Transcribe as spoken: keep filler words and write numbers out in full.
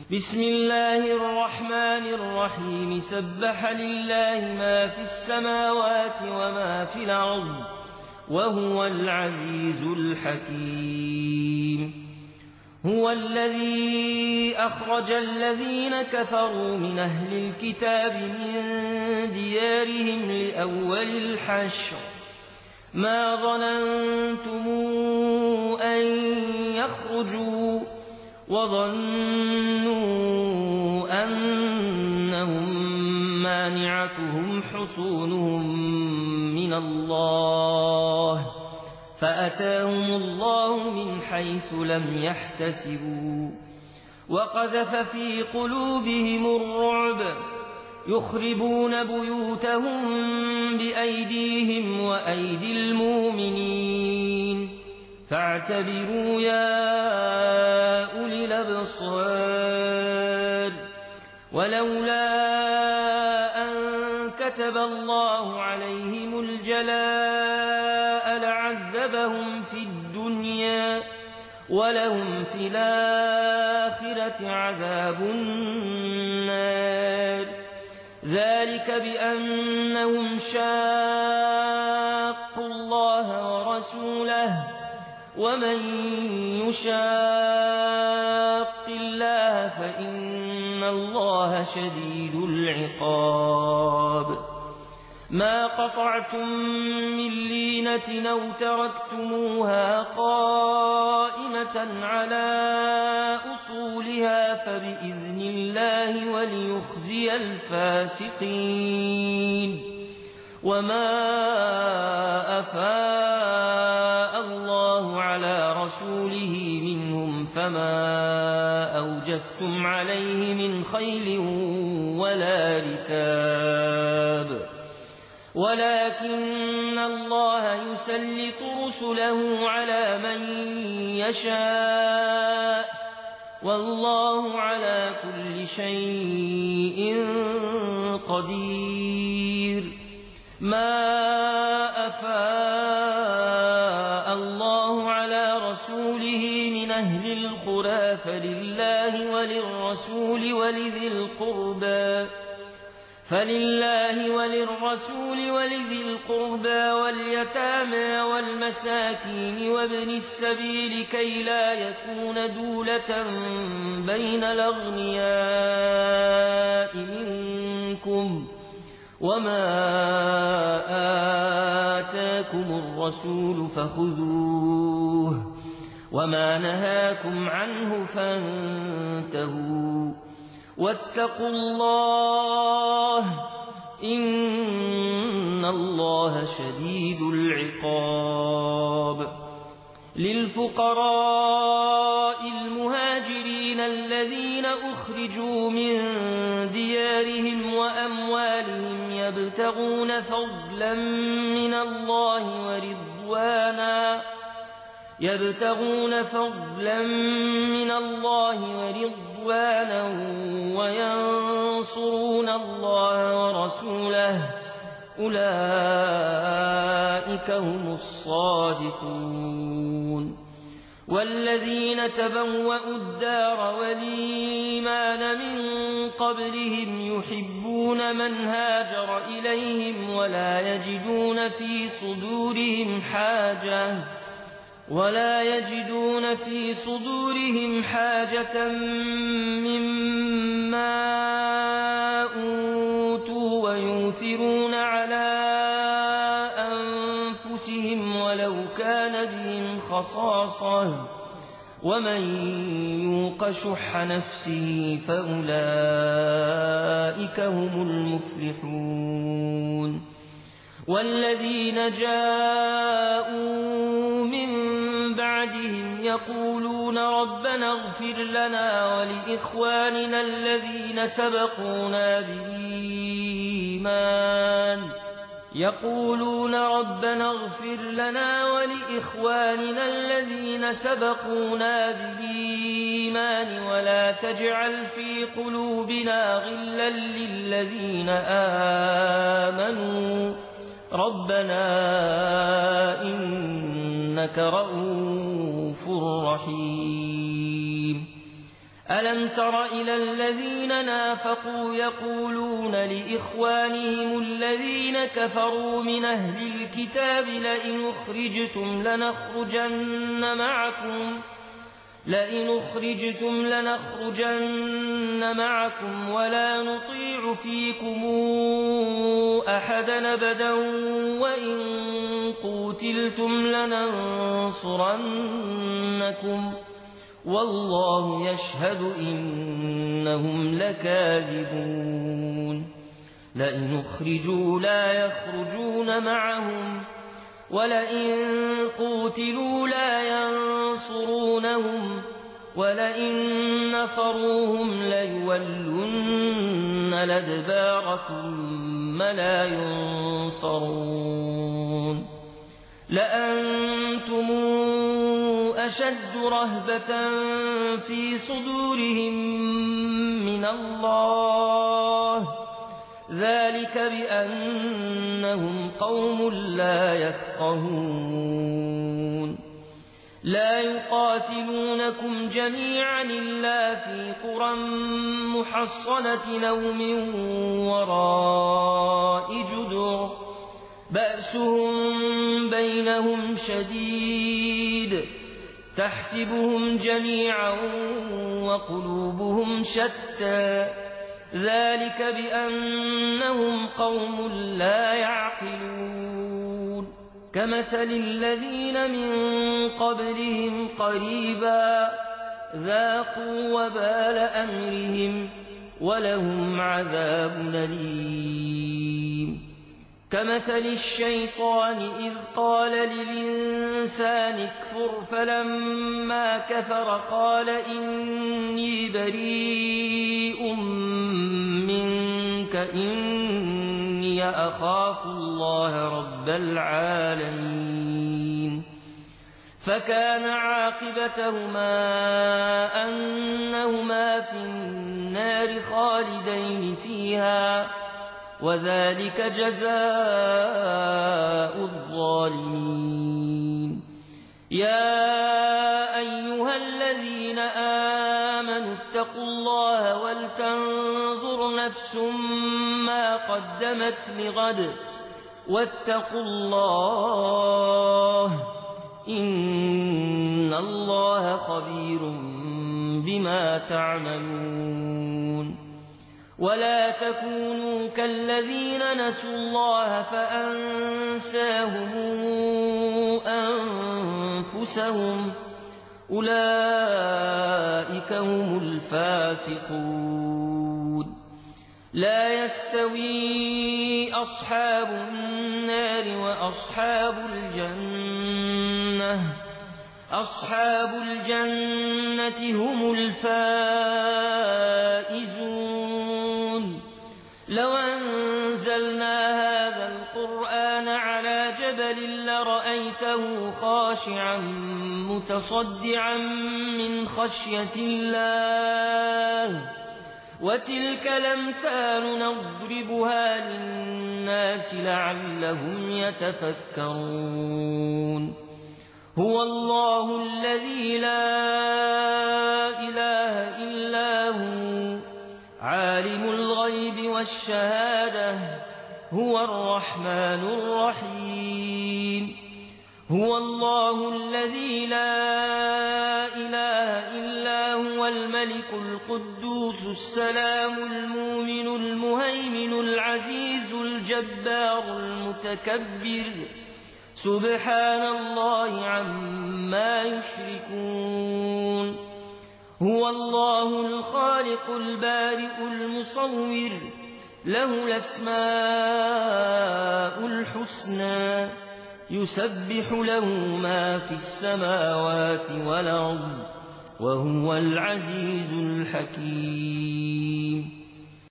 بسم الله الرحمن الرحيم سبح لله ما في السماوات وما في الأرض وهو العزيز الحكيم. هو الذي أخرج الذين كفروا من أهل الكتاب من ديارهم لأول الحشر ما ظننتم أن يخرجوا وظنوا أنهم مانعتهم حصونهم من الله فأتاهم الله من حيث لم يحتسبوا وقذف في قلوبهم الرعب يخربون بيوتهم بأيديهم وأيدي المؤمنين فاعتبروا يا أولي الأبصار. ولولا أن كتب الله عليهم الجلاء لعذبهم في الدنيا ولهم في الآخرة عذاب النار ذلك بأنهم شاقوا الله ورسوله ومن يشاق الله فإن الله شديد العقاب. ما قطعتم من لينة أو تركتموها قائمة على أصولها فبإذن الله وليخزي الفاسقين. وما أفاء الله على رسوله منهم فما أوجفتم عليه من خيل ولا ركاب ولكن الله يسلط رسله على من يشاء والله على كل شيء قدير. ما أفاء الله على رسوله من أهل القرى فلله وللرسول ولذي القربى فلله وللرسول ولذي القربى واليتامى والمساكين وابن السبيل كي لا يكون دولة بين الأغنياء منكم وما آتاكم الرسول فخذوه وما نهاكم عنه فانتهوا واتقوا الله إن الله شديد العقاب. للفقراء المهاجرين الذين أخرجوا من ديارهم وأموالهم يبتغون فضلا من الله ورضوانا يبتغون فضلا من الله ورضوانا وينصرون الله ورسوله أولئك هم الصادقون. والذين تبوأوا الدار والإيمان من قبلهم يحبون من هاجر إليهم ولا يجدون في صدورهم حاجة ولا يجدون في صدورهم حاجة مما أوتوا ويؤثرون على أنفسهم ولو كان بهم خصاصة ومن يوق شح نفسه فأولئك هم المفلحون. والذين جاءوا من بعدهم يقولون ربنا اغفر لنا ولإخواننا الذين سبقونا بالإيمان يقولون ربنا اغفر لنا ولإخواننا الذين سبقونا بالإيمان ولا تجعل في قلوبنا غلا للذين آمنوا ربنا إنك رؤوف رحيم. ألم تر إلى الذين نافقوا يقولون لإخوانهم الذين كفروا من أهل الكتاب لئن أخرجتم لنخرجن معكم لئن أخرجتم لنخرجن معكم ولا نطيع فيكم أحدا أبدا وإن قوتلتم لننصرنكم والله يشهد إنهم لكاذبون لئن أخرجوا لا يخرجون معهم ولئن قوتلوا لا ينصرونهم ولئن نصروهم ليولن الأدبار ثم لا ينصرون لأنتم أشد رهبة في صدورهم من الله ذلك بأنهم قوم لا يفقهون لا يقاتلونكم جميعا إلا في قرى محصنة أو من وراء جدر بأسهم بينهم شديد تحسبهم جميعا وقلوبهم شتى ذلك بأنهم قوم لا يعقلون كمثل الذين من قبلهم قريبا ذاقوا وبال أمرهم ولهم عذاب أليم كمثل الشيطان إذ قال للإنسان اكفر فلما كفر قال إني بريء منك إني أخاف الله رب العالمين فكان عاقبتهما أنهما في النار خالدين فيها وذلك جزاء الظالمين يا أيها الذين آمنوا اتقوا الله ولتنظر نفس ما قدمت لغد واتقوا الله إن الله خبير بما تعملون ولا تكونوا كالذين نسوا الله فأنساهم أنفسهم أولئك هم الفاسقون لا يستوي أصحاب النار وأصحاب الجنة أصحاب الجنة هم الفائزون لو أنزلنا هذا القرآن على جبل لرأيته خاشعا متصدعا من خشية الله وتلك الأمثال نضربها للناس لعلهم يتفكرون هو الله الذي لا إله إلا هو عالم الغيب والشهادة هو الرحمن الرحيم هو الله الذي لا إله إلا هو الملك القدوس السلام المؤمن المهيمن العزيز الجبار المتكبر سبحان الله عما يشركون هو الله الخالق البارئ المصور له الأسماء الحسنى يسبح له ما في السماوات والأرض وهو العزيز الحكيم